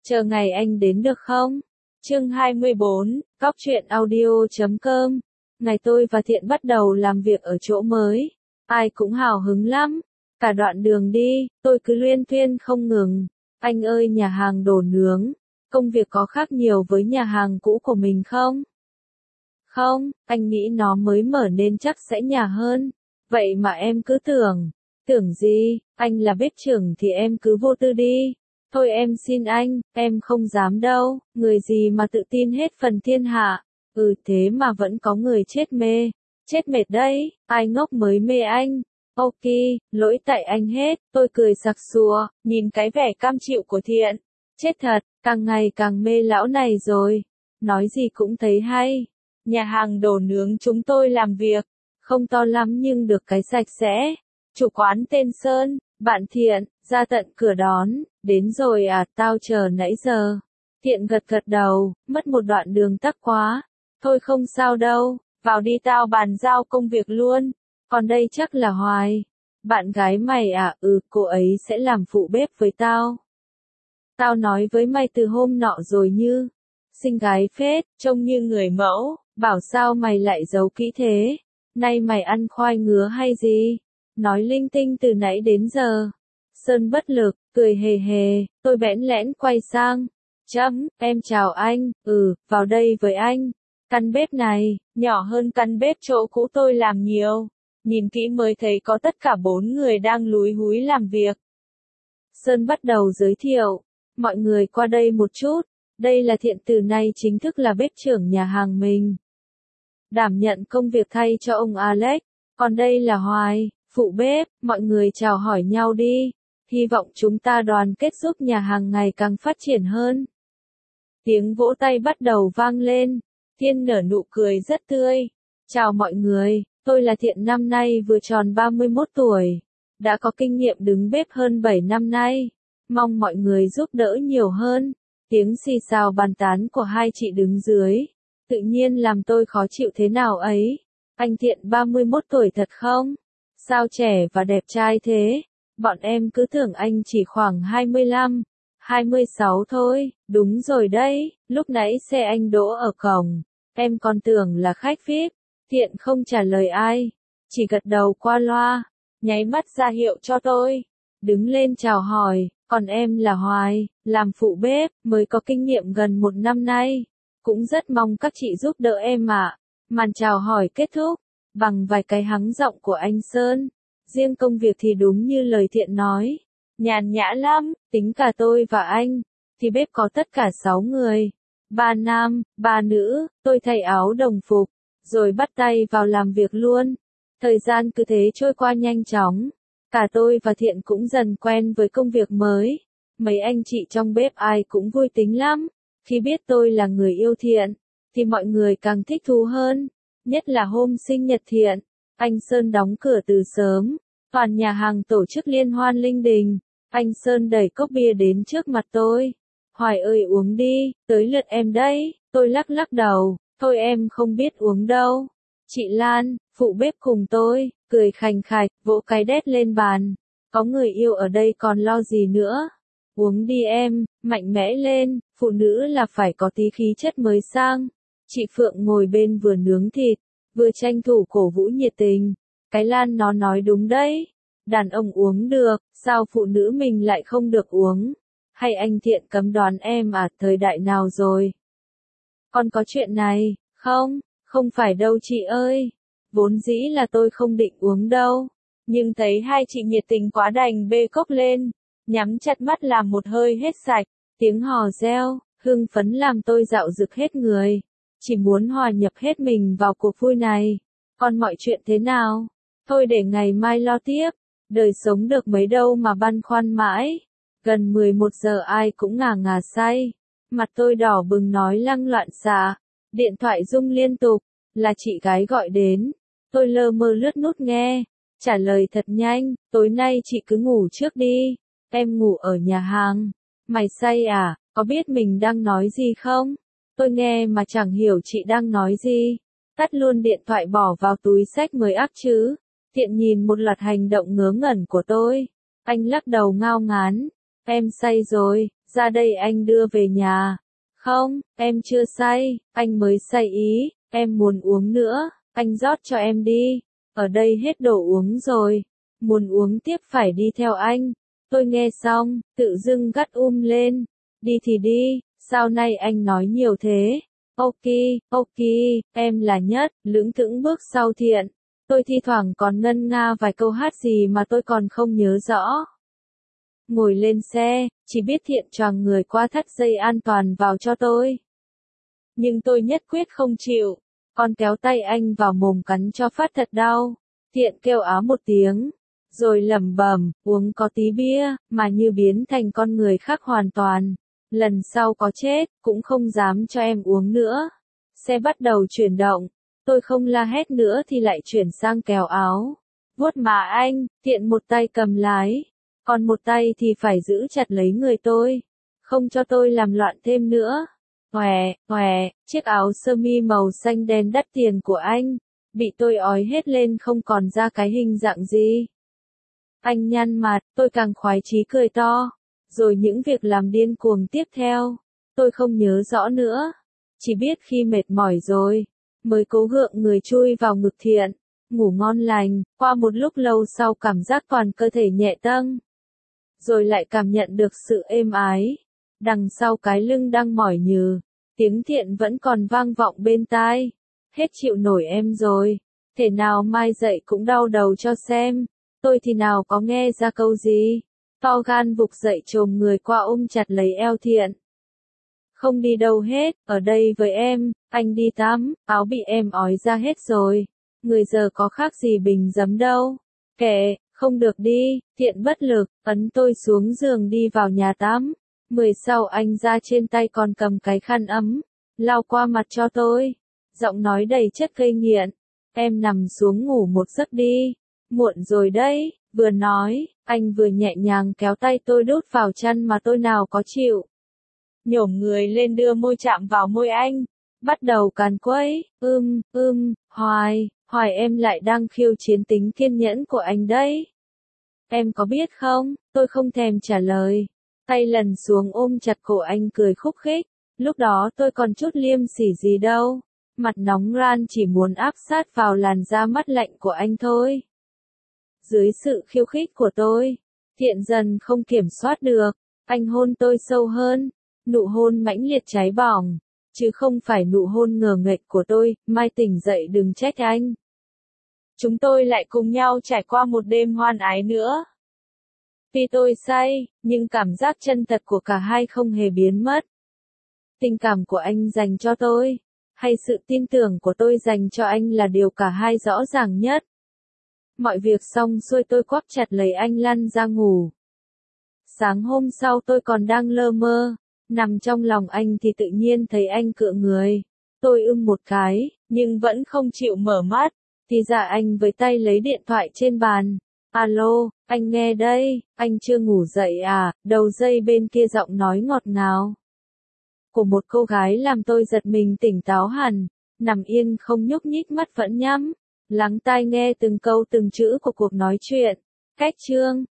Chờ ngày anh đến được không? Chương 24, Cóc truyện audio.com. Ngày tôi và Thiện bắt đầu làm việc ở chỗ mới. Ai cũng hào hứng lắm. Cả đoạn đường đi, tôi cứ luyên thuyên không ngừng. Anh ơi, nhà hàng đồ nướng, công việc có khác nhiều với nhà hàng cũ của mình không? Không, anh nghĩ nó mới mở nên chắc sẽ nhả hơn. Vậy mà em cứ tưởng. Tưởng gì, anh là bếp trưởng thì em cứ vô tư đi. Thôi em xin anh, em không dám đâu, người gì mà tự tin hết phần thiên hạ. Thế mà vẫn có người chết mê, chết mệt đấy, ai ngốc mới mê anh. Ok, lỗi tại anh hết, tôi cười sặc sụa, nhìn cái vẻ cam chịu của Thiện. Chết thật, càng ngày càng mê lão này rồi. Nói gì cũng thấy hay. Nhà hàng đồ nướng chúng tôi làm việc, không to lắm nhưng được cái sạch sẽ. Chủ quán tên Sơn, bạn Thiện, ra tận cửa đón, đến rồi à, tao chờ nãy giờ. Thiện gật gật đầu, mất một đoạn đường tắc quá. Thôi không sao đâu, vào đi tao bàn giao công việc luôn. Còn đây chắc là Hoài. Bạn gái mày à, cô ấy sẽ làm phụ bếp với tao. Tao nói với mày từ hôm nọ rồi như. Xinh gái phết, trông như người mẫu, bảo sao mày lại giấu kỹ thế. Nay mày ăn khoai ngứa hay gì? Nói linh tinh từ nãy đến giờ. Sơn bất lực, cười hề hề, tôi bẽn lẽn quay sang. Em chào anh, vào đây với anh. Căn bếp này, nhỏ hơn căn bếp chỗ cũ tôi làm nhiều. Nhìn kỹ mới thấy có tất cả 4 người đang lúi húi làm việc. Sơn bắt đầu giới thiệu. Mọi người qua đây một chút. Đây là Thiện, từ nay chính thức là bếp trưởng nhà hàng mình. Đảm nhận công việc thay cho ông Alex. Còn đây là Hoài, phụ bếp, mọi người chào hỏi nhau đi. Hy vọng chúng ta đoàn kết giúp nhà hàng ngày càng phát triển hơn. Tiếng vỗ tay bắt đầu vang lên. Thiên nở nụ cười rất tươi. Chào mọi người, tôi là Thiện, năm nay vừa tròn 31 tuổi. Đã có kinh nghiệm đứng bếp hơn 7 năm nay. Mong mọi người giúp đỡ nhiều hơn. Tiếng xì xào bàn tán của hai chị đứng dưới. Tự nhiên làm tôi khó chịu thế nào ấy. Anh Thiện 31 tuổi thật không? Sao trẻ và đẹp trai thế? Bọn em cứ tưởng anh chỉ khoảng 25, 26 thôi. Đúng rồi đấy, lúc nãy xe anh đỗ ở cổng. Em còn tưởng là khách VIP. Thiện không trả lời ai, chỉ gật đầu qua loa, nháy mắt ra hiệu cho tôi. Đứng lên chào hỏi, còn em là Hoài, làm phụ bếp, mới có kinh nghiệm gần 1 năm nay. Cũng rất mong các chị giúp đỡ em ạ. Màn chào hỏi kết thúc bằng vài cái hắng giọng của anh Sơn. Riêng công việc thì đúng như lời Thiện nói, nhàn nhã lắm. Tính cả tôi và anh thì bếp có tất cả 6 người, 3 nam, 3 nữ. Tôi thay áo đồng phục rồi bắt tay vào làm việc luôn. Thời gian cứ thế trôi qua nhanh chóng. Cả tôi và Thiện cũng dần quen với công việc mới. Mấy anh chị trong bếp ai cũng vui tính lắm. Khi biết tôi là người yêu Thiện, thì mọi người càng thích thú hơn. Nhất là hôm sinh nhật Thiện, anh Sơn đóng cửa từ sớm. Toàn nhà hàng tổ chức liên hoan linh đình. Anh Sơn đẩy cốc bia đến trước mặt tôi. Hoài ơi, uống đi, tới lượt em đấy. Tôi lắc lắc đầu, thôi em không biết uống đâu. Chị Lan, phụ bếp cùng tôi, cười khành khạch, vỗ cái đét lên bàn. Có người yêu ở đây còn lo gì nữa. Uống đi em, mạnh mẽ lên, phụ nữ là phải có tí khí chất mới sang. Chị Phượng ngồi bên vừa nướng thịt, vừa tranh thủ cổ vũ nhiệt tình. Cái Lan nó nói đúng đấy. Đàn ông uống được, sao phụ nữ mình lại không được uống? Hay anh Thiện cấm đoán em à, thời đại nào rồi? Còn có chuyện này, không? Không phải đâu chị ơi. Vốn dĩ là tôi không định uống đâu. Nhưng thấy hai chị nhiệt tình quá đành bê cốc lên. Nhắm chặt mắt làm một hơi hết sạch. Tiếng hò reo, hưng phấn làm tôi dạo dực hết người. Chỉ muốn hòa nhập hết mình vào cuộc vui này. Còn mọi chuyện thế nào? Thôi để ngày mai lo tiếp. Đời sống được mấy đâu mà băn khoăn mãi. Gần 11 giờ ai cũng ngà ngà say. Mặt tôi đỏ bừng nói lăng loạn xạ. Điện thoại rung liên tục. Là chị gái gọi đến. Tôi lơ mơ lướt nút nghe. Trả lời thật nhanh. Tối nay chị cứ ngủ trước đi. Em ngủ ở nhà hàng. Mày say à? Có biết mình đang nói gì không? Tôi nghe mà chẳng hiểu chị đang nói gì. Tắt luôn điện thoại bỏ vào túi xách mới ác chứ. Thiện nhìn một loạt hành động ngớ ngẩn của tôi. Anh lắc đầu ngao ngán. Em say rồi, ra đây anh đưa về nhà. Không, em chưa say, anh mới say ý, em muốn uống nữa, anh rót cho em đi. Ở đây hết đồ uống rồi, muốn uống tiếp phải đi theo anh. Tôi nghe xong, tự dưng gắt lên. Đi thì đi, sao nay anh nói nhiều thế? Ok, em là nhất, lững thững bước sau Thiện. Tôi thi thoảng còn ngân nga vài câu hát gì mà tôi còn không nhớ rõ. Ngồi lên xe, chỉ biết Thiện choàng người qua thắt dây an toàn vào cho tôi. Nhưng tôi nhất quyết không chịu, còn kéo tay anh vào mồm cắn cho phát thật đau. Thiện kêu á một tiếng, rồi lẩm bẩm, uống có tí bia, mà như biến thành con người khác hoàn toàn. Lần sau có chết, cũng không dám cho em uống nữa. Xe bắt đầu chuyển động, tôi không la hét nữa thì lại chuyển sang kéo áo. Vuốt má anh, Thiện một tay cầm lái, còn một tay thì phải giữ chặt lấy người tôi, không cho tôi làm loạn thêm nữa. Chiếc áo sơ mi màu xanh đen đắt tiền của anh, bị tôi ói hết lên không còn ra cái hình dạng gì. Anh nhăn mặt, tôi càng khoái chí cười to. Rồi những việc làm điên cuồng tiếp theo, tôi không nhớ rõ nữa. Chỉ biết khi mệt mỏi rồi, mới cố gượng người chui vào ngực Thiện, ngủ ngon lành, qua một lúc lâu sau cảm giác toàn cơ thể nhẹ tâng. Rồi lại cảm nhận được sự êm ái. Đằng sau cái lưng đang mỏi nhừ, tiếng Thiện vẫn còn vang vọng bên tai. Hết chịu nổi em rồi, thể nào mai dậy cũng đau đầu cho xem. Tôi thì nào có nghe ra câu gì. To gan vục dậy chồm người qua ôm chặt lấy eo Thiện. Không đi đâu hết, ở đây với em, anh đi tắm, áo bị em ói ra hết rồi. Người giờ có khác gì bình giấm đâu. Kệ, không được đi, Thiện bất lực, ấn tôi xuống giường đi vào nhà tắm. 10 sau anh ra trên tay còn cầm cái khăn ấm, lau qua mặt cho tôi. Giọng nói đầy chất gây nghiện. Em nằm xuống ngủ một giấc đi. Muộn rồi đấy, vừa nói, anh vừa nhẹ nhàng kéo tay tôi đút vào chăn mà tôi nào có chịu. Nhổm người lên đưa môi chạm vào môi anh, bắt đầu càn quấy, hoài em lại đang khiêu chiến tính kiên nhẫn của anh đấy. Em có biết không, tôi không thèm trả lời, tay lần xuống ôm chặt cổ anh cười khúc khích, lúc đó tôi còn chút liêm sỉ gì đâu, mặt nóng ran chỉ muốn áp sát vào làn da mát lạnh của anh thôi. Dưới sự khiêu khích của tôi, Thiện dần không kiểm soát được, anh hôn tôi sâu hơn, nụ hôn mãnh liệt cháy bỏng, chứ không phải nụ hôn ngờ nghệch của tôi, mai tỉnh dậy đừng trách anh. Chúng tôi lại cùng nhau trải qua một đêm hoan ái nữa. Tuy tôi say, nhưng cảm giác chân thật của cả hai không hề biến mất. Tình cảm của anh dành cho tôi, hay sự tin tưởng của tôi dành cho anh là điều cả hai rõ ràng nhất. Mọi việc xong xuôi tôi quắp chặt lấy anh lăn ra ngủ. Sáng hôm sau tôi còn đang lơ mơ, nằm trong lòng anh thì tự nhiên thấy anh cựa người. Tôi một cái, nhưng vẫn không chịu mở mắt. Thì ra anh với tay lấy điện thoại trên bàn. Alo, anh nghe đây, anh chưa ngủ dậy à? Đầu dây bên kia giọng nói ngọt ngào của một cô gái làm tôi giật mình tỉnh táo hẳn. Nằm yên không nhúc nhích, mắt vẫn nhắm, lắng tai nghe từng câu từng chữ của cuộc nói chuyện. Cách chương